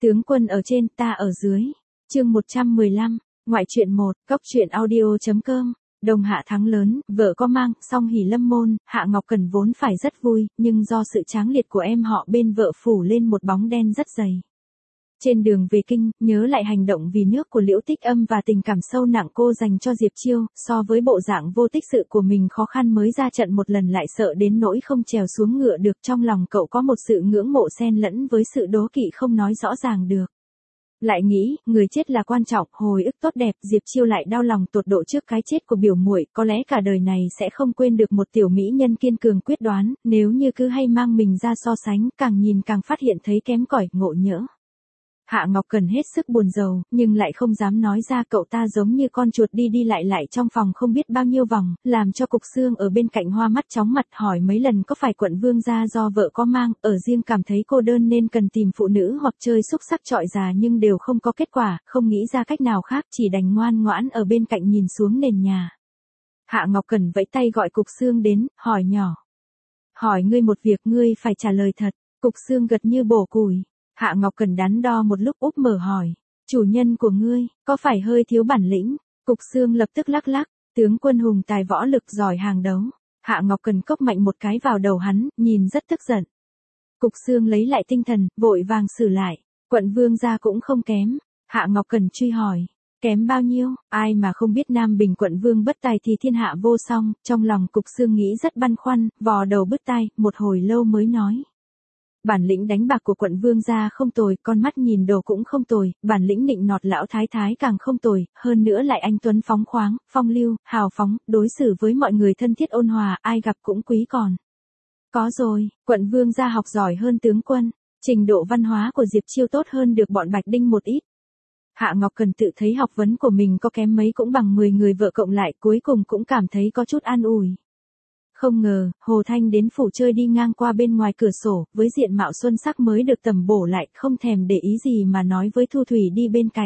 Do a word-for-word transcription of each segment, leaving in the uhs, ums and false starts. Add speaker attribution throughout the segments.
Speaker 1: Tướng quân ở trên, ta ở dưới. Chương một trăm mười lăm, ngoại truyện một, cốc truyện audio.com. Đồng Hạ thắng lớn, vợ có mang, song hỉ lâm môn, Hạ Ngọc Cẩn vốn phải rất vui, nhưng do sự tráng liệt của em họ bên vợ phủ lên một bóng đen rất dày. Trên đường về kinh, nhớ lại hành động vì nước của Liễu Tích Âm và tình cảm sâu nặng cô dành cho Diệp Chiêu, so với bộ dạng vô tích sự của mình khó khăn mới ra trận một lần lại sợ đến nỗi không trèo xuống ngựa được, trong lòng cậu có một sự ngưỡng mộ xen lẫn với sự đố kỵ không nói rõ ràng được. Lại nghĩ, người chết là quan trọng, hồi ức tốt đẹp, Diệp Chiêu lại đau lòng tột độ trước cái chết của biểu muội, có lẽ cả đời này sẽ không quên được một tiểu mỹ nhân kiên cường quyết đoán, nếu như cứ hay mang mình ra so sánh, càng nhìn càng phát hiện thấy kém cỏi, ngộ nhỡ. Hạ Ngọc Cẩn hết sức buồn rầu, nhưng lại không dám nói ra, cậu ta giống như con chuột đi đi lại lại trong phòng không biết bao nhiêu vòng, làm cho Cục Xương ở bên cạnh hoa mắt chóng mặt, hỏi mấy lần có phải Quận Vương gia do vợ có mang, ở riêng cảm thấy cô đơn nên cần tìm phụ nữ hoặc chơi xúc sắc trọi già nhưng đều không có kết quả, không nghĩ ra cách nào khác, chỉ đành ngoan ngoãn ở bên cạnh nhìn xuống nền nhà. Hạ Ngọc Cẩn vẫy tay gọi Cục Xương đến, hỏi nhỏ. Hỏi ngươi một việc, ngươi phải trả lời thật. Cục Xương gật như bổ củi. Hạ Ngọc Cẩn đắn đo một lúc úp mở hỏi, chủ nhân của ngươi, có phải hơi thiếu bản lĩnh? Cục Xương lập tức lắc lắc, tướng quân hùng tài võ lực giỏi hàng đấu. Hạ Ngọc Cẩn cốc mạnh một cái vào đầu hắn, nhìn rất tức giận. Cục Xương lấy lại tinh thần, vội vàng xử lại, Quận Vương gia cũng không kém. Hạ Ngọc Cẩn truy hỏi, kém bao nhiêu? Ai mà không biết Nam Bình Quận Vương bất tài thì thiên hạ vô song, trong lòng Cục Xương nghĩ rất băn khoăn, vò đầu bứt tai, một hồi lâu mới nói. Bản lĩnh đánh bạc của Quận Vương gia không tồi, con mắt nhìn đồ cũng không tồi, bản lĩnh nịnh nọt lão thái thái càng không tồi, hơn nữa lại anh tuấn phóng khoáng, phong lưu, hào phóng, đối xử với mọi người thân thiết ôn hòa, ai gặp cũng quý còn. Có rồi, Quận Vương gia học giỏi hơn tướng quân, trình độ văn hóa của Diệp Chiêu tốt hơn được bọn Bạch Đinh một ít. Hạ Ngọc Cẩn tự thấy học vấn của mình có kém mấy cũng bằng mười người vợ cộng lại, cuối cùng cũng cảm thấy có chút an ủi. Không ngờ, Hồ Thanh đến phủ chơi đi ngang qua bên ngoài cửa sổ, với diện mạo xuân sắc mới được tẩm bổ lại, không thèm để ý gì mà nói với Thu Thủy đi bên cạnh.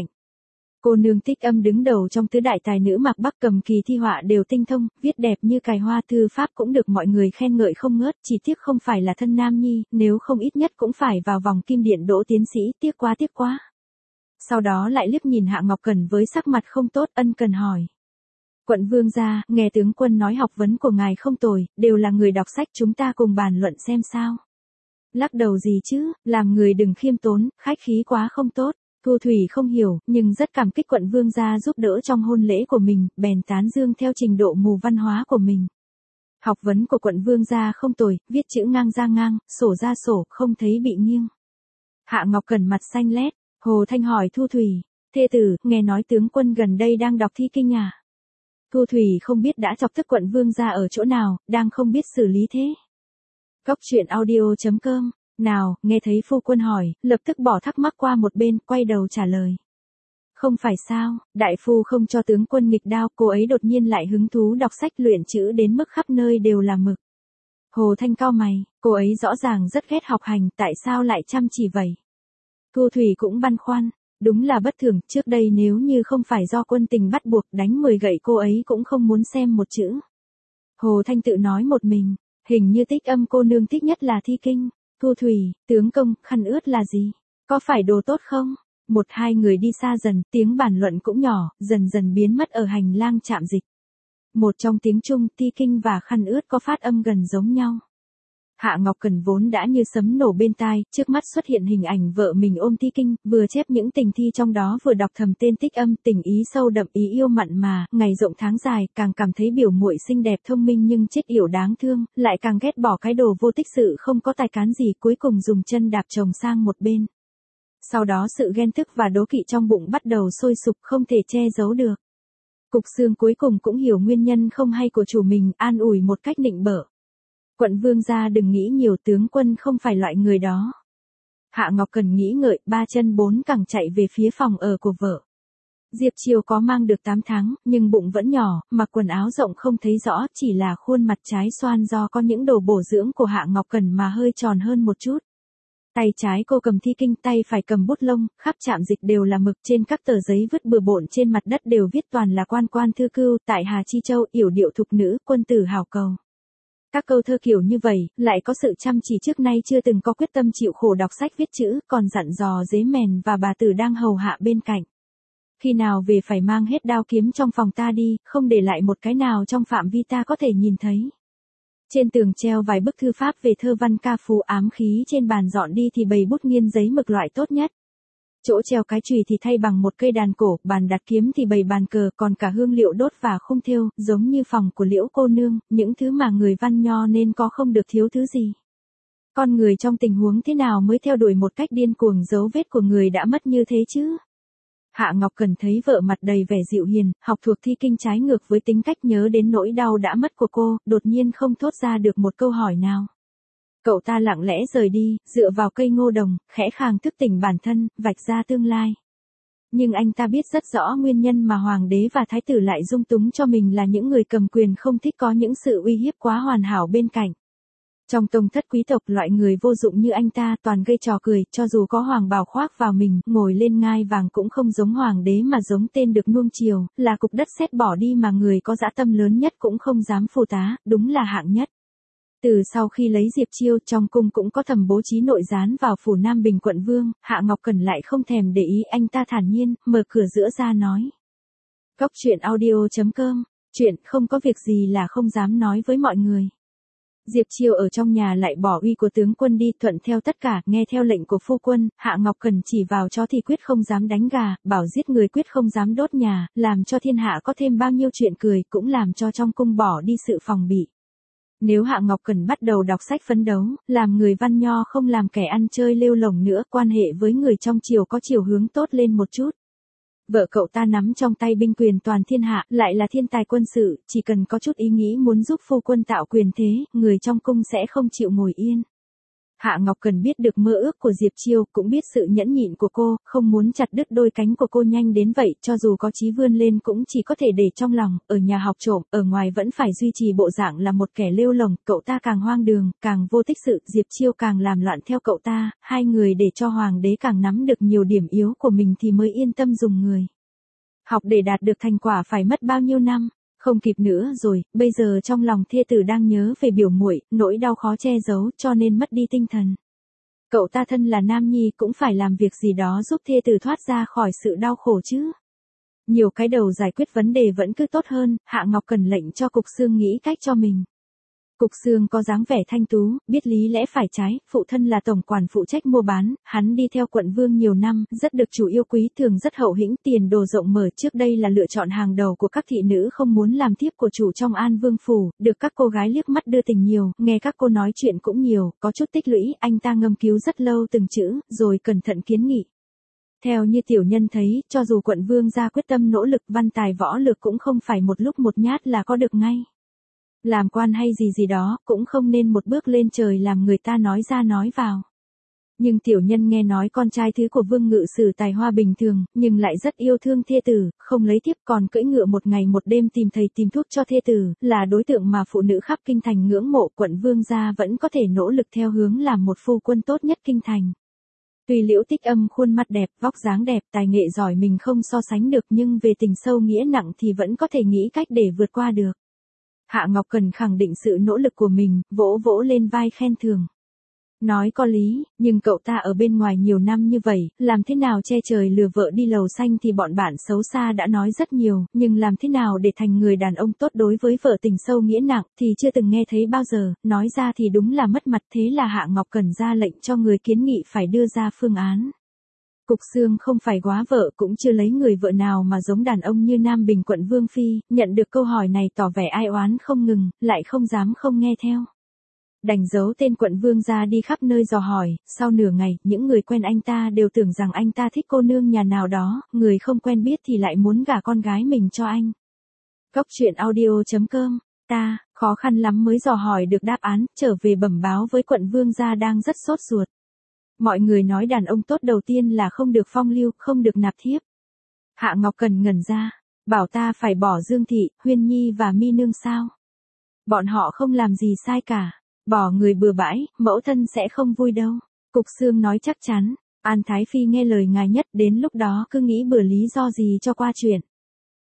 Speaker 1: Cô nương Tích Âm đứng đầu trong tứ đại tài nữ Mạc Bắc cầm kỳ thi họa đều tinh thông, viết đẹp như cài hoa, thư pháp cũng được mọi người khen ngợi không ngớt, chỉ tiếc không phải là thân nam nhi, nếu không ít nhất cũng phải vào vòng kim điện đỗ tiến sĩ, tiếc quá tiếc quá. Sau đó lại liếc nhìn Hạ Ngọc Cẩn với sắc mặt không tốt, ân cần hỏi. Quận Vương gia, nghe tướng quân nói học vấn của ngài không tồi, đều là người đọc sách, chúng ta cùng bàn luận xem sao. Lắc đầu gì chứ, làm người đừng khiêm tốn, khách khí quá không tốt. Thu Thủy không hiểu, nhưng rất cảm kích Quận Vương gia giúp đỡ trong hôn lễ của mình, bèn tán dương theo trình độ mù văn hóa của mình. Học vấn của Quận Vương gia không tồi, viết chữ ngang ra ngang, sổ ra sổ, không thấy bị nghiêng. Hạ Ngọc Cẩn mặt xanh lét, Hồ Thanh hỏi Thu Thủy, thê tử, nghe nói tướng quân gần đây đang đọc thi kinh à? Thu Thủy không biết đã chọc tức Quận Vương gia ở chỗ nào, đang không biết xử lý thế. Cốc truyện audio.com, nào, nghe thấy phu quân hỏi, lập tức bỏ thắc mắc qua một bên, quay đầu trả lời. Không phải sao, đại phu không cho tướng quân nghịch đao, cô ấy đột nhiên lại hứng thú đọc sách luyện chữ đến mức khắp nơi đều là mực. Hồ Thanh cau mày, cô ấy rõ ràng rất ghét học hành, tại sao lại chăm chỉ vậy? Thu Thủy cũng băn khoăn. Đúng là bất thường, trước đây nếu như không phải do quân tình bắt buộc đánh mười gậy cô ấy cũng không muốn xem một chữ. Hồ Thanh tự nói một mình, hình như Tích Âm cô nương thích nhất là thi kinh. Thu Thủy, tướng công, khăn ướt là gì? Có phải đồ tốt không? Một hai người đi xa dần, tiếng bàn luận cũng nhỏ, dần dần biến mất ở hành lang trạm dịch. Một trong tiếng Trung, thi kinh và khăn ướt có phát âm gần giống nhau. Hạ Ngọc Cẩn vốn đã như sấm nổ bên tai, trước mắt xuất hiện hình ảnh vợ mình ôm thi kinh, vừa chép những tình thi trong đó vừa đọc thầm tên Tích Âm, tình ý sâu đậm, ý yêu mặn mà, ngày rộng tháng dài, càng cảm thấy biểu muội xinh đẹp thông minh nhưng chết yểu đáng thương, lại càng ghét bỏ cái đồ vô tích sự không có tài cán gì, cuối cùng dùng chân đạp chồng sang một bên. Sau đó sự ghen tức và đố kỵ trong bụng bắt đầu sôi sục không thể che giấu được. Cục Xương cuối cùng cũng hiểu nguyên nhân không hay của chủ mình, an ủi một cách nịnh bợ. Quận Vương gia đừng nghĩ nhiều, tướng quân không phải loại người đó. Hạ Ngọc Cẩn nghĩ ngợi, ba chân bốn cẳng chạy về phía phòng ở của vợ. Diệp Chiêu có mang được tám tháng, nhưng bụng vẫn nhỏ, mặc quần áo rộng không thấy rõ, chỉ là khuôn mặt trái xoan do có những đồ bổ dưỡng của Hạ Ngọc Cẩn mà hơi tròn hơn một chút. Tay trái cô cầm thi kinh, tay phải cầm bút lông, khắp trạm dịch đều là mực, trên các tờ giấy vứt bừa bộn trên mặt đất đều viết toàn là quan quan thư cưu, tại Hà Chi Châu, yểu điệu thục nữ, quân tử hảo cầu. Các câu thơ kiểu như vậy, lại có sự chăm chỉ trước nay chưa từng có quyết tâm chịu khổ đọc sách viết chữ, còn dặn dò dế mèn và bà tử đang hầu hạ bên cạnh. Khi nào về phải mang hết đao kiếm trong phòng ta đi, không để lại một cái nào trong phạm vi ta có thể nhìn thấy. Trên tường treo vài bức thư pháp về thơ văn ca phú, ám khí trên bàn dọn đi thì bày bút nghiên giấy mực loại tốt nhất. Chỗ treo cái chùy thì thay bằng một cây đàn cổ, bàn đặt kiếm thì bày bàn cờ, còn cả hương liệu đốt và khung thêu, giống như phòng của Liễu cô nương, những thứ mà người văn nho nên có không được thiếu thứ gì. Con người trong tình huống thế nào mới theo đuổi một cách điên cuồng dấu vết của người đã mất như thế chứ? Hạ Ngọc Cần thấy vợ mặt đầy vẻ dịu hiền, học thuộc thi kinh trái ngược với tính cách, nhớ đến nỗi đau đã mất của cô, đột nhiên không thốt ra được một câu hỏi nào. Cậu ta lặng lẽ rời đi, dựa vào cây ngô đồng, khẽ khàng thức tỉnh bản thân, vạch ra tương lai. Nhưng anh ta biết rất rõ nguyên nhân mà hoàng đế và thái tử lại dung túng cho mình là những người cầm quyền không thích có những sự uy hiếp quá hoàn hảo bên cạnh. Trong tông thất quý tộc, loại người vô dụng như anh ta toàn gây trò cười, cho dù có hoàng bào khoác vào mình, ngồi lên ngai vàng cũng không giống hoàng đế mà giống tên được nuông chiều, là cục đất sét bỏ đi mà người có dã tâm lớn nhất cũng không dám phụ tá, đúng là hạng nhất. Từ sau khi lấy Diệp Chiêu, trong cung cũng có thầm bố trí nội gián vào phủ Nam Bình quận vương, Hạ Ngọc Cần lại không thèm để ý, anh ta thản nhiên, mở cửa giữa ra nói. Cốc truyện audio chấm com, chuyện không có việc gì là không dám nói với mọi người. Diệp Chiêu ở trong nhà lại bỏ uy của tướng quân đi, thuận theo tất cả, nghe theo lệnh của phu quân, Hạ Ngọc Cần chỉ vào chó thì quyết không dám đánh gà, bảo giết người quyết không dám đốt nhà, làm cho thiên hạ có thêm bao nhiêu chuyện cười, cũng làm cho trong cung bỏ đi sự phòng bị. Nếu Hạ Ngọc Cần bắt đầu đọc sách phấn đấu, làm người văn nho không làm kẻ ăn chơi lêu lổng nữa, quan hệ với người trong triều có chiều hướng tốt lên một chút. Vợ cậu ta nắm trong tay binh quyền toàn thiên hạ, lại là thiên tài quân sự, chỉ cần có chút ý nghĩ muốn giúp phu quân tạo quyền thế, người trong cung sẽ không chịu ngồi yên. Hạ Ngọc Cần biết được mơ ước của Diệp Chiêu, cũng biết sự nhẫn nhịn của cô, không muốn chặt đứt đôi cánh của cô nhanh đến vậy, cho dù có chí vươn lên cũng chỉ có thể để trong lòng, ở nhà học trộm, ở ngoài vẫn phải duy trì bộ dạng là một kẻ lêu lổng, cậu ta càng hoang đường, càng vô tích sự, Diệp Chiêu càng làm loạn theo cậu ta, hai người để cho hoàng đế càng nắm được nhiều điểm yếu của mình thì mới yên tâm dùng người. Học để đạt được thành quả phải mất bao nhiêu năm? Không kịp nữa rồi, bây giờ trong lòng thê tử đang nhớ về biểu muội, nỗi đau khó che giấu, cho nên mất đi tinh thần. Cậu ta thân là nam nhi cũng phải làm việc gì đó giúp thê tử thoát ra khỏi sự đau khổ chứ. Nhiều cái đầu giải quyết vấn đề vẫn cứ tốt hơn, Hạ Ngọc Cần lệnh cho Cục Xương nghĩ cách cho mình. Cục Xương có dáng vẻ thanh tú, biết lý lẽ phải trái, phụ thân là tổng quản phụ trách mua bán, hắn đi theo quận vương nhiều năm, rất được chủ yêu quý, thường rất hậu hĩnh, tiền đồ rộng mở, trước đây là lựa chọn hàng đầu của các thị nữ không muốn làm thiếp của chủ trong An Vương phủ, được các cô gái liếc mắt đưa tình nhiều, nghe các cô nói chuyện cũng nhiều, có chút tích lũy, anh ta ngâm cứu rất lâu từng chữ, rồi cẩn thận kiến nghị. Theo như tiểu nhân thấy, cho dù quận vương ra quyết tâm nỗ lực, văn tài võ lược cũng không phải một lúc một nhát là có được ngay. Làm quan hay gì gì đó, cũng không nên một bước lên trời làm người ta nói ra nói vào. Nhưng tiểu nhân nghe nói con trai thứ của vương ngự sử tài hoa bình thường, nhưng lại rất yêu thương thê tử, không lấy thiếp còn cưỡi ngựa một ngày một đêm tìm thầy tìm thuốc cho thê tử, là đối tượng mà phụ nữ khắp kinh thành ngưỡng mộ, quận vương gia vẫn có thể nỗ lực theo hướng làm một phu quân tốt nhất kinh thành. Tuy Liễu Tích Âm khuôn mặt đẹp, vóc dáng đẹp, tài nghệ giỏi mình không so sánh được, nhưng về tình sâu nghĩa nặng thì vẫn có thể nghĩ cách để vượt qua được. Hạ Ngọc Cần khẳng định sự nỗ lực của mình, vỗ vỗ lên vai khen thưởng. Nói có lý, nhưng cậu ta ở bên ngoài nhiều năm như vậy, làm thế nào che trời lừa vợ đi lầu xanh thì bọn bạn xấu xa đã nói rất nhiều, nhưng làm thế nào để thành người đàn ông tốt đối với vợ tình sâu nghĩa nặng thì chưa từng nghe thấy bao giờ, nói ra thì đúng là mất mặt, thế là Hạ Ngọc Cần ra lệnh cho người kiến nghị phải đưa ra phương án. Cục Xương không phải góa vợ cũng chưa lấy người vợ nào mà giống đàn ông như Nam Bình quận Vương Phi, nhận được câu hỏi này tỏ vẻ ai oán không ngừng, lại không dám không nghe theo. Đành giấu tên quận vương ra đi khắp nơi dò hỏi, sau nửa ngày, những người quen anh ta đều tưởng rằng anh ta thích cô nương nhà nào đó, người không quen biết thì lại muốn gả con gái mình cho anh. Cốc truyện audio chấm com, ta, khó khăn lắm mới dò hỏi được đáp án, trở về bẩm báo với quận vương gia đang rất sốt ruột. Mọi người nói đàn ông tốt đầu tiên là không được phong lưu, không được nạp thiếp. Hạ Ngọc Cần ngẩn ra, bảo ta phải bỏ Dương Thị, Huyên Nhi và Mi Nương sao? Bọn họ không làm gì sai cả. Bỏ người bừa bãi, mẫu thân sẽ không vui đâu. Cục Xương nói chắc chắn, An Thái Phi nghe lời ngài nhất, đến lúc đó cứ nghĩ bừa lý do gì cho qua chuyện.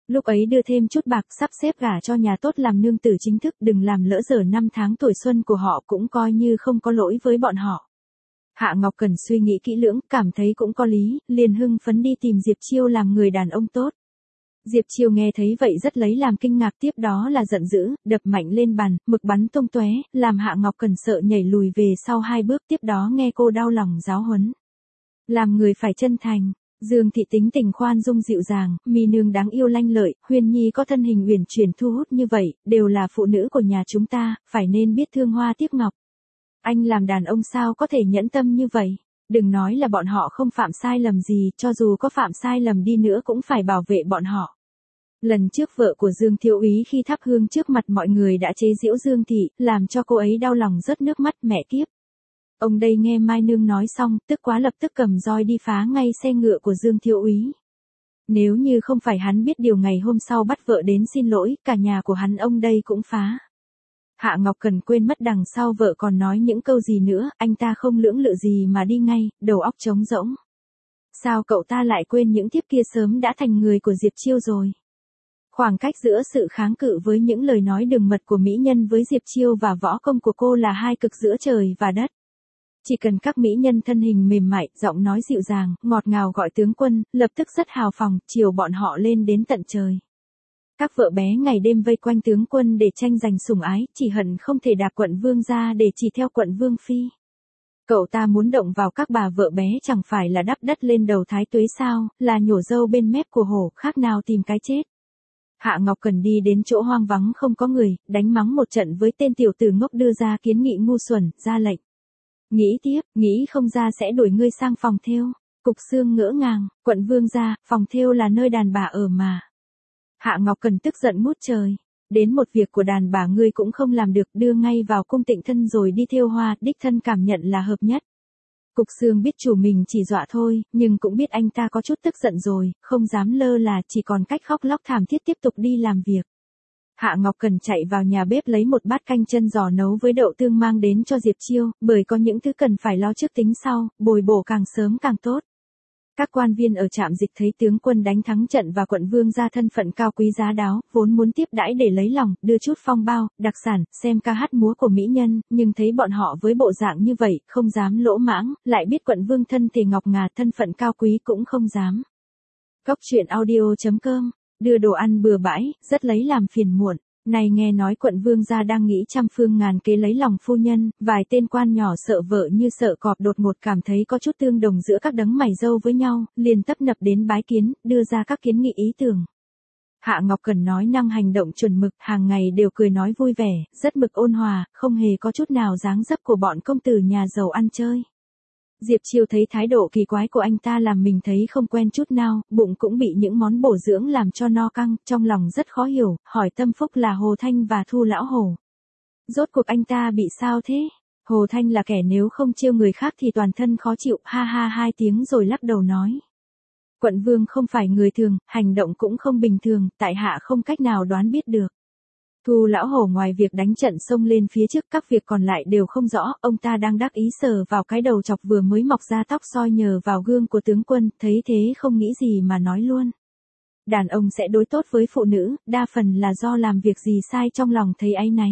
Speaker 1: Lúc ấy đưa thêm chút bạc sắp xếp gả cho nhà tốt làm nương tử chính thức, đừng làm lỡ dở năm tháng tuổi xuân của họ, cũng coi như không có lỗi với bọn họ. Hạ Ngọc Cẩn suy nghĩ kỹ lưỡng, cảm thấy cũng có lý, liền hưng phấn đi tìm Diệp Chiêu làm người đàn ông tốt. Diệp Chiêu nghe thấy vậy rất lấy làm kinh ngạc, tiếp đó là giận dữ, đập mạnh lên bàn, mực bắn tung tóe, làm Hạ Ngọc Cẩn sợ nhảy lùi về sau hai bước, tiếp đó nghe cô đau lòng giáo huấn. Làm người phải chân thành. Dương thị tính tình khoan dung dịu dàng, mi nương đáng yêu lanh lợi, Huyên Nhi có thân hình uyển chuyển thu hút như vậy, đều là phụ nữ của nhà chúng ta, phải nên biết thương hoa tiếc ngọc. Anh làm đàn ông sao có thể nhẫn tâm như vậy? Đừng nói là bọn họ không phạm sai lầm gì, cho dù có phạm sai lầm đi nữa cũng phải bảo vệ bọn họ. Lần trước vợ của Dương Thiếu Úy khi thắp hương trước mặt mọi người đã chế giễu Dương thị, làm cho cô ấy đau lòng rớt nước mắt, mẹ kiếp. Ông đây nghe Mai Nương nói xong, tức quá lập tức cầm roi đi phá ngay xe ngựa của Dương Thiếu Úy. Nếu như không phải hắn biết điều ngày hôm sau bắt vợ đến xin lỗi, cả nhà của hắn ông đây cũng phá. Hạ Ngọc Cần quên mất đằng sau vợ còn nói những câu gì nữa, anh ta không lưỡng lự gì mà đi ngay, đầu óc trống rỗng. Sao cậu ta lại quên những thiếp kia sớm đã thành người của Diệp Chiêu rồi? Khoảng cách giữa sự kháng cự với những lời nói đường mật của mỹ nhân với Diệp Chiêu và võ công của cô là hai cực giữa trời và đất. Chỉ cần các mỹ nhân thân hình mềm mại, giọng nói dịu dàng, ngọt ngào gọi tướng quân, lập tức rất hào phóng, chiều bọn họ lên đến tận trời. Các vợ bé ngày đêm vây quanh tướng quân để tranh giành sủng ái, chỉ hận không thể đạp quận vương ra để chỉ theo quận vương phi. Cậu ta muốn động vào các bà vợ bé chẳng phải là đắp đất lên đầu thái tuế sao, là nhổ râu bên mép của hổ, khác nào tìm cái chết. Hạ Ngọc Cần đi đến chỗ hoang vắng không có người, đánh mắng một trận với tên tiểu tử ngốc đưa ra kiến nghị ngu xuẩn, ra lệnh. Nghĩ tiếp, nghĩ không ra sẽ đuổi ngươi sang phòng thêu. Cục Xương ngỡ ngàng, quận vương gia, phòng thêu là nơi đàn bà ở mà. Hạ Ngọc Cần tức giận ngút trời. Đến một việc của đàn bà ngươi cũng không làm được, đưa ngay vào cung Tịnh thân rồi đi thêu hoa, đích thân cảm nhận là hợp nhất. Cục Xương biết chủ mình chỉ dọa thôi, nhưng cũng biết anh ta có chút tức giận rồi, không dám lơ là, chỉ còn cách khóc lóc thảm thiết tiếp tục đi làm việc. Hạ Ngọc Cần chạy vào nhà bếp lấy một bát canh chân giò nấu với đậu tương mang đến cho Diệp Chiêu, bởi có những thứ cần phải lo trước tính sau, bồi bổ càng sớm càng tốt. Các quan viên ở trạm dịch thấy tướng quân đánh thắng trận và quận vương ra thân phận cao quý giá đáo, vốn muốn tiếp đãi để lấy lòng, đưa chút phong bao, đặc sản, xem ca hát múa của mỹ nhân, nhưng thấy bọn họ với bộ dạng như vậy, không dám lỗ mãng, lại biết quận vương thân thể ngọc ngà, thân phận cao quý cũng không dám. Cóc truyện audio chấm com, đưa đồ ăn bừa bãi, rất lấy làm phiền muộn. Này nghe nói quận vương gia đang nghĩ trăm phương ngàn kế lấy lòng phu nhân, vài tên quan nhỏ sợ vợ như sợ cọp đột ngột cảm thấy có chút tương đồng giữa các đấng mày râu với nhau, liền tấp nập đến bái kiến, đưa ra các kiến nghị ý tưởng. Hạ Ngọc Cần nói năng hành động chuẩn mực, hàng ngày đều cười nói vui vẻ, rất mực ôn hòa, không hề có chút nào dáng dấp của bọn công tử nhà giàu ăn chơi. Diệp Chiêu thấy thái độ kỳ quái của anh ta làm mình thấy không quen chút nào, bụng cũng bị những món bổ dưỡng làm cho no căng, trong lòng rất khó hiểu, hỏi tâm phúc là Hồ Thanh và Thu Lão Hổ. Rốt cuộc anh ta bị sao thế? Hồ Thanh là kẻ nếu không chiêu người khác thì toàn thân khó chịu, ha ha hai tiếng rồi lắc đầu nói. Quận vương không phải người thường, hành động cũng không bình thường, tại hạ không cách nào đoán biết được. Thu Lão Hổ ngoài việc đánh trận xông lên phía trước, các việc còn lại đều không rõ, ông ta đang đắc ý sờ vào cái đầu chọc vừa mới mọc ra tóc soi nhờ vào gương của tướng quân, thấy thế không nghĩ gì mà nói luôn. Đàn ông sẽ đối tốt với phụ nữ, đa phần là do làm việc gì sai trong lòng thấy áy náy.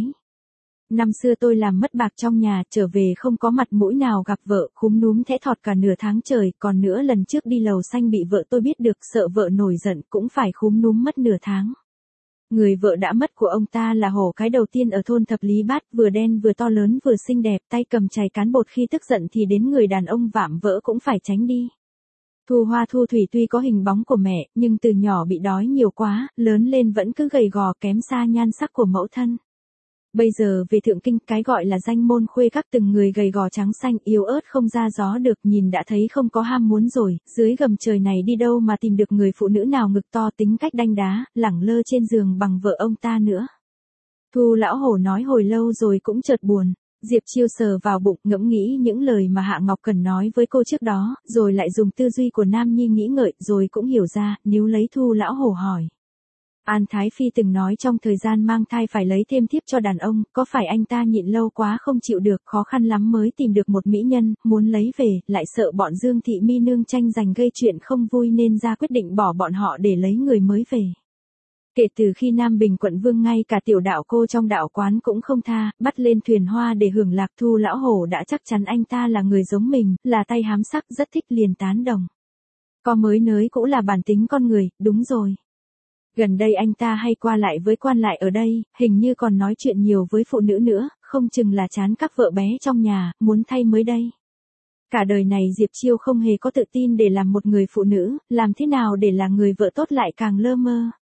Speaker 1: Năm xưa tôi làm mất bạc trong nhà, trở về không có mặt mũi nào gặp vợ, khúm núm thẽ thọt cả nửa tháng trời, còn nữa lần trước đi lầu xanh bị vợ tôi biết được, sợ vợ nổi giận cũng phải khúm núm mất nửa tháng. Người vợ đã mất của ông ta là hổ cái đầu tiên ở thôn Thập Lý Bát, vừa đen vừa to lớn vừa xinh đẹp, tay cầm chày cán bột, khi tức giận thì đến người đàn ông vạm vỡ cũng phải tránh đi. Thu Hoa Thu Thủy tuy có hình bóng của mẹ, nhưng từ nhỏ bị đói nhiều quá, lớn lên vẫn cứ gầy gò kém xa nhan sắc của mẫu thân. Bây giờ về thượng kinh, cái gọi là danh môn khuê các từng người gầy gò trắng xanh, yếu ớt không ra gió được, nhìn đã thấy không có ham muốn rồi, dưới gầm trời này đi đâu mà tìm được người phụ nữ nào ngực to, tính cách đanh đá, lẳng lơ trên giường bằng vợ ông ta nữa. Thu Lão Hổ nói hồi lâu rồi cũng chợt buồn. Diệp Chiêu sờ vào bụng, ngẫm nghĩ những lời mà Hạ Ngọc Cần nói với cô trước đó, rồi lại dùng tư duy của Nam Nhi nghĩ ngợi, rồi cũng hiểu ra, nếu lấy Thu Lão Hổ hỏi. An Thái Phi từng nói trong thời gian mang thai phải lấy thêm thiếp cho đàn ông, có phải anh ta nhịn lâu quá không chịu được, khó khăn lắm mới tìm được một mỹ nhân, muốn lấy về, lại sợ bọn Dương Thị Mi Nương tranh giành gây chuyện không vui nên ra quyết định bỏ bọn họ để lấy người mới về. Kể từ khi Nam Bình quận vương ngay cả tiểu đạo cô trong đạo quán cũng không tha, bắt lên thuyền hoa để hưởng lạc, Thu lão hổ đã chắc chắn anh ta là người giống mình, là tay hám sắc, rất thích liền tán đồng. Có mới nới cũng là bản tính con người, đúng rồi. Gần đây anh ta hay qua lại với quan lại ở đây, hình như còn nói chuyện nhiều với phụ nữ nữa, không chừng là chán các vợ bé trong nhà, muốn thay mới đây. Cả đời này Diệp Chiêu không hề có tự tin để làm một người phụ nữ, làm thế nào để là người vợ tốt lại càng lơ mơ.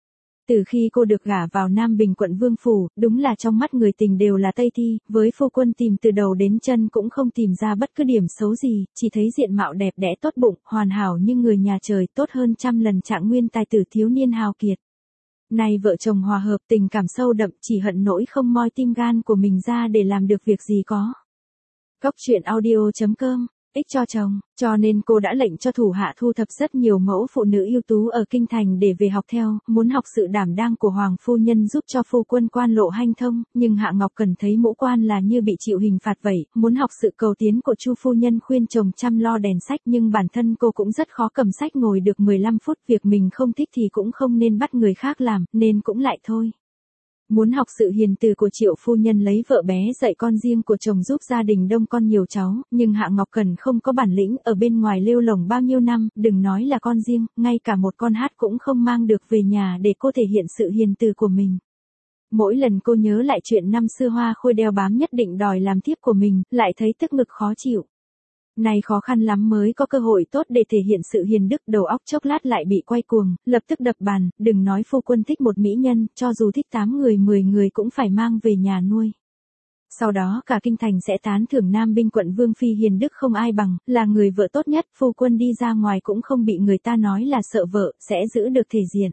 Speaker 1: Từ khi cô được gả vào Nam Bình quận vương phủ, đúng là trong mắt người tình đều là Tây Thi, với phu quân tìm từ đầu đến chân cũng không tìm ra bất cứ điểm xấu gì, chỉ thấy diện mạo đẹp đẽ tốt bụng, hoàn hảo như người nhà trời, tốt hơn trăm lần Trạng Nguyên tài tử thiếu niên hào kiệt. Nay vợ chồng hòa hợp, tình cảm sâu đậm, chỉ hận nỗi không moi tim gan của mình ra để làm được việc gì có. Cốc truyện audio chấm com, ích cho chồng, cho nên cô đã lệnh cho thủ hạ thu thập rất nhiều mẫu phụ nữ ưu tú ở kinh thành để về học theo, muốn học sự đảm đang của hoàng phu nhân giúp cho phu quân quan lộ hanh thông, nhưng Hạ Ngọc Cần thấy mũ quan là như bị chịu hình phạt vậy, muốn học sự cầu tiến của Chu phu nhân khuyên chồng chăm lo đèn sách, nhưng bản thân cô cũng rất khó cầm sách ngồi được mười lăm phút, việc mình không thích thì cũng không nên bắt người khác làm, nên cũng lại thôi. Muốn học sự hiền từ của Triệu phu nhân lấy vợ bé dạy con riêng của chồng giúp gia đình đông con nhiều cháu, nhưng Hạ Ngọc Cần không có bản lĩnh, ở bên ngoài lêu lổng bao nhiêu năm, đừng nói là con riêng, ngay cả một con hát cũng không mang được về nhà để cô thể hiện sự hiền từ của mình. Mỗi lần cô nhớ lại chuyện năm xưa Hoa Khôi đeo bám nhất định đòi làm thiếp của mình, lại thấy tức ngực khó chịu. Này khó khăn lắm mới có cơ hội tốt để thể hiện sự hiền đức, đầu óc chốc lát lại bị quay cuồng, lập tức đập bàn, đừng nói phu quân thích một mỹ nhân, cho dù thích tám người mười người cũng phải mang về nhà nuôi. Sau đó cả kinh thành sẽ tán thưởng Nam Binh quận vương phi hiền đức không ai bằng, là người vợ tốt nhất, phu quân đi ra ngoài cũng không bị người ta nói là sợ vợ, sẽ giữ được thể diện.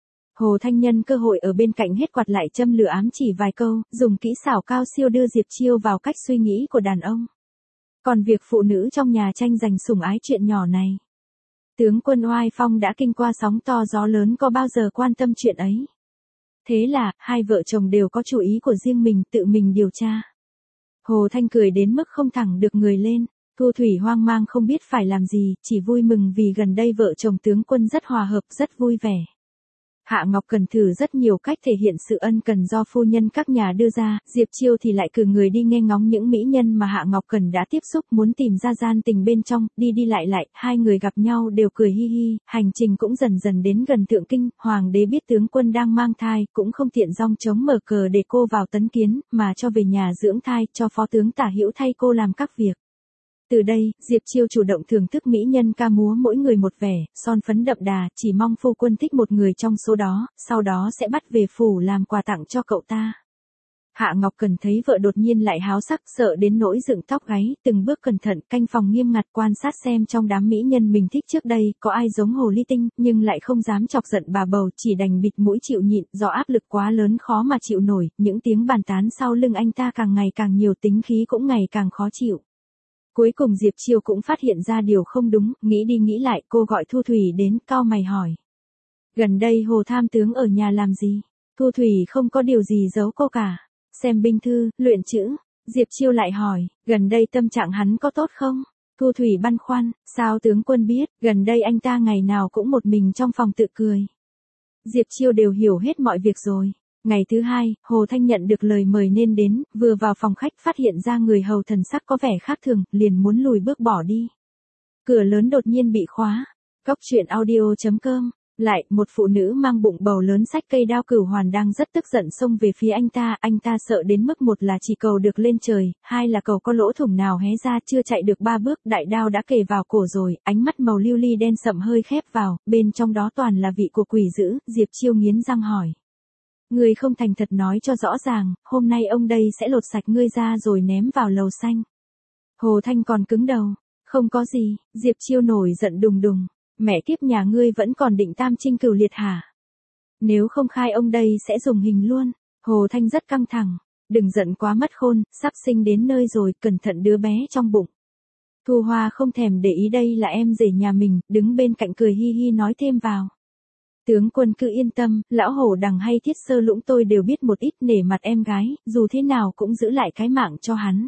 Speaker 1: Hồ Thanh nhân cơ hội ở bên cạnh hết quạt lại châm lửa ám chỉ vài câu, dùng kỹ xảo cao siêu đưa Diệp Chiêu vào cách suy nghĩ của đàn ông. Còn việc phụ nữ trong nhà tranh giành sủng ái chuyện nhỏ này, tướng quân oai phong đã kinh qua sóng to gió lớn có bao giờ quan tâm chuyện ấy. Thế là, hai vợ chồng đều có chủ ý của riêng mình, tự mình điều tra. Hồ Thanh cười đến mức không thẳng được người lên, Thu Thủy hoang mang không biết phải làm gì, chỉ vui mừng vì gần đây vợ chồng tướng quân rất hòa hợp, rất vui vẻ. Hạ Ngọc Cần thử rất nhiều cách thể hiện sự ân cần do phu nhân các nhà đưa ra, Diệp Chiêu thì lại cử người đi nghe ngóng những mỹ nhân mà Hạ Ngọc Cần đã tiếp xúc, muốn tìm ra gian tình bên trong, đi đi lại lại, hai người gặp nhau đều cười hi hi, hành trình cũng dần dần đến gần Thượng Kinh, hoàng đế biết tướng quân đang mang thai, cũng không tiện dong chống mở cờ để cô vào tấn kiến, mà cho về nhà dưỡng thai, cho phó tướng Tả Hữu thay cô làm các việc. Từ đây, Diệp Chiêu chủ động thưởng thức mỹ nhân ca múa mỗi người một vẻ, son phấn đậm đà, chỉ mong phu quân thích một người trong số đó, sau đó sẽ bắt về phủ làm quà tặng cho cậu ta. Hạ Ngọc Cần thấy vợ đột nhiên lại háo sắc, sợ đến nỗi dựng tóc gáy, từng bước cẩn thận, canh phòng nghiêm ngặt quan sát xem trong đám mỹ nhân mình thích trước đây, có ai giống hồ ly tinh, nhưng lại không dám chọc giận bà bầu, chỉ đành bịt mũi chịu nhịn, do áp lực quá lớn khó mà chịu nổi, những tiếng bàn tán sau lưng anh ta càng ngày càng nhiều, tính khí cũng ngày càng khó chịu. Cuối cùng Diệp Chiêu cũng phát hiện ra điều không đúng, nghĩ đi nghĩ lại, cô gọi Thu Thủy đến, cau mày hỏi. Gần đây Hồ tham tướng ở nhà làm gì? Thu Thủy không có điều gì giấu cô cả. Xem binh thư, luyện chữ. Diệp Chiêu lại hỏi, gần đây tâm trạng hắn có tốt không? Thu Thủy băn khoăn, sao tướng quân biết, gần đây anh ta ngày nào cũng một mình trong phòng tự cười. Diệp Chiêu đều hiểu hết mọi việc rồi. Ngày thứ hai, Hồ Thanh nhận được lời mời nên đến, vừa vào phòng khách phát hiện ra người hầu thần sắc có vẻ khác thường, liền muốn lùi bước bỏ đi. Cửa lớn đột nhiên bị khóa. Cốc truyện audio chấm com. Lại, một phụ nữ mang bụng bầu lớn xách cây đao cửu hoàn đang rất tức giận xông về phía anh ta, anh ta sợ đến mức một là chỉ cầu được lên trời, hai là cầu có lỗ thủng nào hé ra, chưa chạy được ba bước, đại đao đã kề vào cổ rồi, ánh mắt màu lưu ly đen sậm hơi khép vào, bên trong đó toàn là vị của quỷ dữ, Diệp Chiêu nghiến răng hỏi. Người không thành thật nói cho rõ ràng, hôm nay ông đây sẽ lột sạch ngươi ra rồi ném vào lầu xanh. Hồ Thanh còn cứng đầu, không có gì, Diệp Chiêu nổi giận đùng đùng, mẹ kiếp nhà ngươi vẫn còn định tam trinh cửu liệt hả? Nếu không khai ông đây sẽ dùng hình luôn. Hồ Thanh rất căng thẳng, đừng giận quá mất khôn, sắp sinh đến nơi rồi, cẩn thận đứa bé trong bụng. Thu Hoa không thèm để ý đây là em rể nhà mình, đứng bên cạnh cười hi hi nói thêm vào. Tướng quân cứ yên tâm, lão hổ đằng hay thiết sơ lũng tôi đều biết một ít, nể mặt em gái, dù thế nào cũng giữ lại cái mạng cho hắn.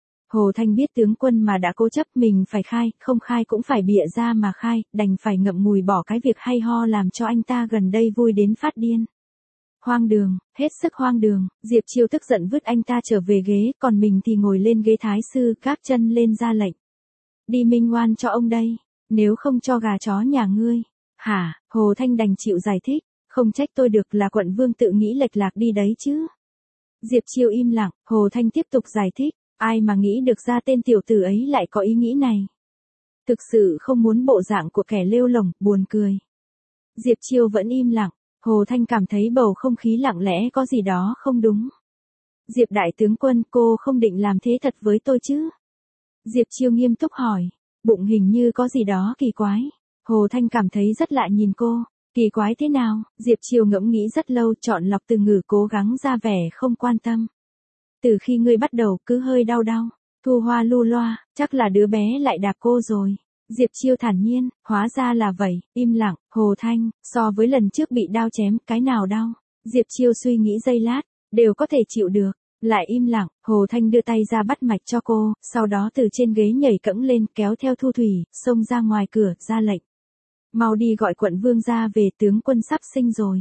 Speaker 1: Hồ Thanh biết tướng quân mà đã cố chấp mình phải khai, không khai cũng phải bịa ra mà khai, đành phải ngậm ngùi bỏ cái việc hay ho làm cho anh ta gần đây vui đến phát điên. Hoang đường, hết sức hoang đường, Diệp Chiêu tức giận vứt anh ta trở về ghế, còn mình thì ngồi lên ghế thái sư, gác chân lên ra lệnh. Đi minh oan cho ông đây, nếu không cho gà chó nhà ngươi. Hả, Hồ Thanh đành chịu giải thích, không trách tôi được, là quận vương tự nghĩ lệch lạc đi đấy chứ. Diệp Chiêu im lặng, Hồ Thanh tiếp tục giải thích, ai mà nghĩ được ra tên tiểu tử ấy lại có ý nghĩ này. Thực sự không muốn bộ dạng của kẻ lêu lổng, buồn cười. Diệp Chiêu vẫn im lặng, Hồ Thanh cảm thấy bầu không khí lặng lẽ có gì đó không đúng. Diệp đại tướng quân, cô không định làm thế thật với tôi chứ? Diệp Chiêu nghiêm túc hỏi, bụng hình như có gì đó kỳ quái. Hồ Thanh cảm thấy rất lạ nhìn cô, kỳ quái thế nào? Diệp Chiêu ngẫm nghĩ rất lâu, chọn lọc từ ngữ cố gắng ra vẻ không quan tâm. Từ khi ngươi bắt đầu cứ hơi đau đau, Thu Hoa lu loa, chắc là đứa bé lại đạp cô rồi. Diệp Chiêu thản nhiên, hóa ra là vậy, im lặng. Hồ Thanh, so với lần trước bị đao chém, cái nào đau? Diệp Chiêu suy nghĩ giây lát, đều có thể chịu được. Lại im lặng, Hồ Thanh đưa tay ra bắt mạch cho cô, sau đó từ trên ghế nhảy cẫng lên, kéo theo Thu Thủy, xông ra ngoài cửa, ra lệnh. Mau đi gọi quận vương ra về, tướng quân sắp sinh rồi.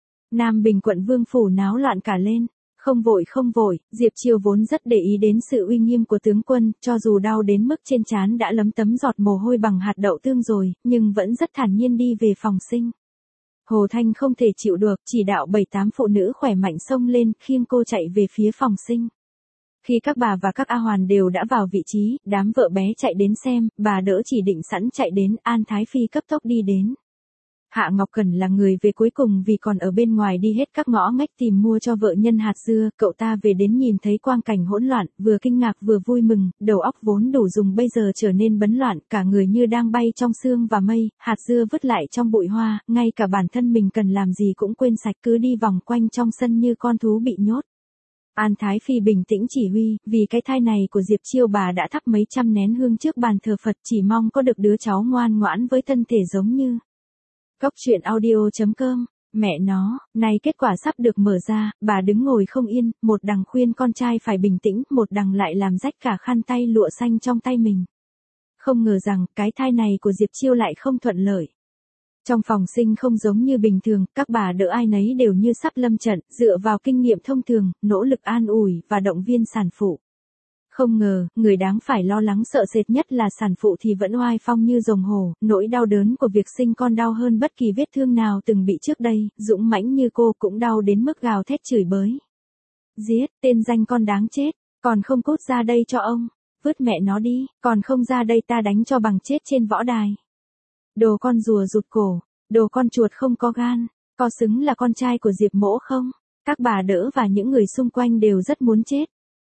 Speaker 1: Nam Bình quận vương phủ náo loạn cả lên. Không vội không vội, Diệp Chiêu vốn rất để ý đến sự uy nghiêm của tướng quân, cho dù đau đến mức trên trán đã lấm tấm giọt mồ hôi bằng hạt đậu tương rồi, nhưng vẫn rất thản nhiên đi về phòng sinh. Hồ Thanh không thể chịu được, chỉ đạo bảy tám phụ nữ khỏe mạnh xông lên, khiêng cô chạy về phía phòng sinh. Khi các bà và các A Hoàn đều đã vào vị trí, đám vợ bé chạy đến xem, bà đỡ chỉ định sẵn chạy đến, An Thái Phi cấp tốc đi đến. Hạ Ngọc Cẩn là người về cuối cùng vì còn ở bên ngoài đi hết các ngõ ngách tìm mua cho vợ nhân hạt dưa, cậu ta về đến nhìn thấy quang cảnh hỗn loạn, vừa kinh ngạc vừa vui mừng, đầu óc vốn đủ dùng bây giờ trở nên bấn loạn, cả người như đang bay trong sương và mây, hạt dưa vứt lại trong bụi hoa, ngay cả bản thân mình cần làm gì cũng quên sạch, cứ đi vòng quanh trong sân như con thú bị nhốt. An Thái Phi bình tĩnh chỉ huy, vì cái thai này của Diệp Chiêu bà đã thắp mấy trăm nén hương trước bàn thờ Phật, chỉ mong có được đứa cháu ngoan ngoãn với thân thể giống như. Cốc truyện audio chấm com, mẹ nó, nay kết quả sắp được mở ra, bà đứng ngồi không yên, một đằng khuyên con trai phải bình tĩnh, một đằng lại làm rách cả khăn tay lụa xanh trong tay mình. Không ngờ rằng, cái thai này của Diệp Chiêu lại không thuận lợi. Trong phòng sinh không giống như bình thường, các bà đỡ ai nấy đều như sắp lâm trận, dựa vào kinh nghiệm thông thường, nỗ lực an ủi và động viên sản phụ. Không ngờ, người đáng phải lo lắng sợ sệt nhất là sản phụ thì vẫn oai phong như rồng hổ, nỗi đau đớn của việc sinh con đau hơn bất kỳ vết thương nào từng bị trước đây, dũng mãnh như cô cũng đau đến mức gào thét chửi bới. Giết, tên danh con đáng chết, còn không cút ra đây cho ông, vứt mẹ nó đi, còn không ra đây ta đánh cho bằng chết trên võ đài. Đồ con rùa rụt cổ, đồ con chuột không có gan, có xứng là con trai của Diệp Mỗ không? Các bà đỡ và những người xung quanh đều rất muốn chết.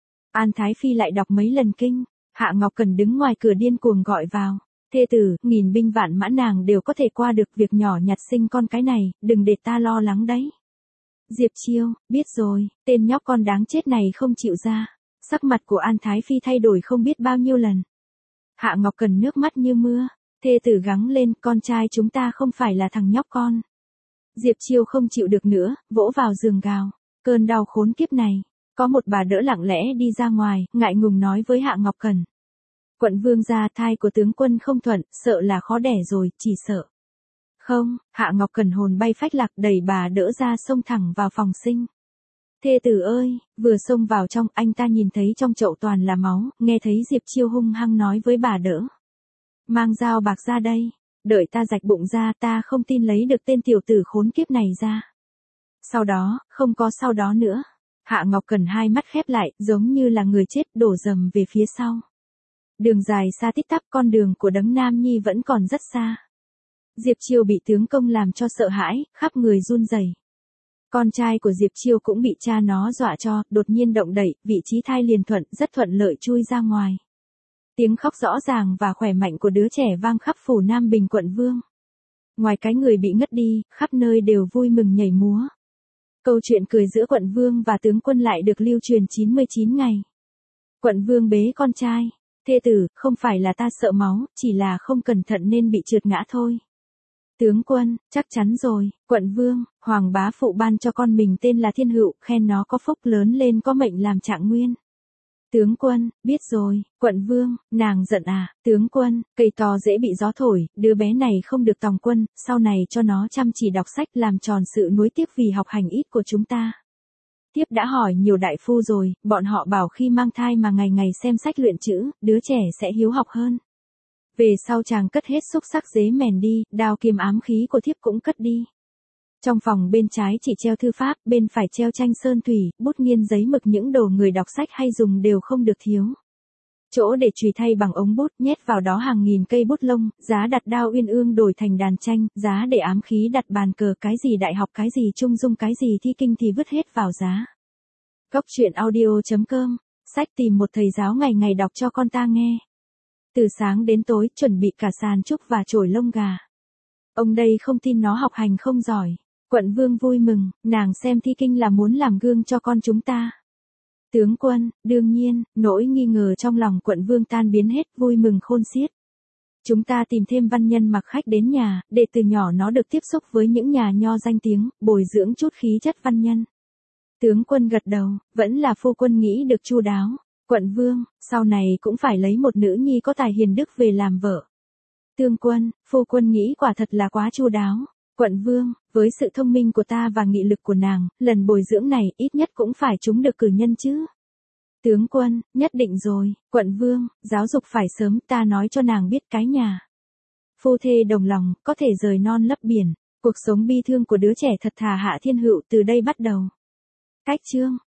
Speaker 1: An Thái Phi lại đọc mấy lần kinh, Hạ Ngọc Cẩn đứng ngoài cửa điên cuồng gọi vào. Thê tử, nghìn binh vạn mã nàng đều có thể qua được việc nhỏ nhặt sinh con cái này, đừng để ta lo lắng đấy. Diệp Chiêu, biết rồi, tên nhóc con đáng chết này không chịu ra. Sắc mặt của An Thái Phi thay đổi không biết bao nhiêu lần. Hạ Ngọc Cẩn nước mắt như mưa, thê tử gắng lên, con trai chúng ta không phải là thằng nhóc con. Diệp Chiêu không chịu được nữa, vỗ vào giường gào, cơn đau khốn kiếp này. Có một bà đỡ lặng lẽ đi ra ngoài, ngại ngùng nói với Hạ Ngọc Cẩn. Quận vương gia, thai của tướng quân không thuận, sợ là khó đẻ rồi, chỉ sợ. Không, Hạ Ngọc Cẩn hồn bay phách lạc đẩy bà đỡ ra xông thẳng vào phòng sinh. Thê tử ơi, vừa xông vào trong, anh ta nhìn thấy trong chậu toàn là máu, nghe thấy Diệp Chiêu hung hăng nói với bà đỡ. Mang dao bạc ra đây, đợi ta rạch bụng ra, ta không tin lấy được tên tiểu tử khốn kiếp này ra. Sau đó, không có sau đó nữa. Hạ Ngọc Cẩn hai mắt khép lại, giống như là người chết đổ dầm về phía sau. Đường dài xa tít tắp, con đường của đấng nam nhi vẫn còn rất xa. Diệp Chiêu bị tướng công làm cho sợ hãi, khắp người run rẩy. Con trai của Diệp Chiêu cũng bị cha nó dọa cho, đột nhiên động đậy, vị trí thai liền thuận, rất thuận lợi chui ra ngoài. Tiếng khóc rõ ràng và khỏe mạnh của đứa trẻ vang khắp phủ Nam Bình quận vương. Ngoài cái người bị ngất đi, khắp nơi đều vui mừng nhảy múa. Câu chuyện cười giữa quận vương và tướng quân lại được lưu truyền chín mươi chín ngày. Quận vương bế con trai. Thê tử, không phải là ta sợ máu, chỉ là không cẩn thận nên bị trượt ngã thôi. Tướng quân, chắc chắn rồi. Quận vương, hoàng bá phụ ban cho con mình tên là Thiên Hữu, khen nó có phúc lớn lên có mệnh làm trạng nguyên. Tướng quân, biết rồi, quận vương, nàng giận à, tướng quân, cây to dễ bị gió thổi, đứa bé này không được tòng quân, sau này cho nó chăm chỉ đọc sách làm tròn sự nuối tiếc vì học hành ít của chúng ta. Tiếp đã hỏi nhiều đại phu rồi, bọn họ bảo khi mang thai mà ngày ngày xem sách luyện chữ, đứa trẻ sẽ hiếu học hơn. Về sau chàng cất hết xúc sắc dế mèn đi, đao kiếm ám khí của thiếp cũng cất đi. Trong phòng bên trái chỉ treo thư pháp, bên phải treo tranh sơn thủy, bút nghiên giấy mực, những đồ người đọc sách hay dùng đều không được thiếu. Chỗ để chùy thay bằng ống bút, nhét vào đó hàng nghìn cây bút lông, giá đặt đao uyên ương đổi thành đàn tranh, giá để ám khí đặt bàn cờ, cái gì đại học, cái gì trung dung, cái gì thi kinh thì vứt hết vào giá. Cốc truyện audio chấm com, sách tìm một thầy giáo ngày ngày đọc cho con ta nghe. Từ sáng đến tối, chuẩn bị cả sàn trúc và chổi lông gà. Ông đây không tin nó học hành không giỏi. Quận vương vui mừng, nàng xem thi kinh là muốn làm gương cho con chúng ta. Tướng quân, đương nhiên, nỗi nghi ngờ trong lòng quận vương tan biến hết, vui mừng khôn xiết. Chúng ta tìm thêm văn nhân mặc khách đến nhà, để từ nhỏ nó được tiếp xúc với những nhà nho danh tiếng, bồi dưỡng chút khí chất văn nhân. Tướng quân gật đầu, vẫn là phu quân nghĩ được chu đáo. Quận vương, sau này cũng phải lấy một nữ nhi có tài hiền đức về làm vợ. Tướng quân, phu quân nghĩ quả thật là quá chu đáo. Quận vương, với sự thông minh của ta và nghị lực của nàng, lần bồi dưỡng này ít nhất cũng phải trúng được cử nhân chứ. Tướng quân, nhất định rồi, quận vương, giáo dục phải sớm, ta nói cho nàng biết cái nhà. Phu thê đồng lòng, có thể rời non lấp biển, cuộc sống bi thương của đứa trẻ thật thà hạ thiên hữu từ đây bắt đầu. Cách chương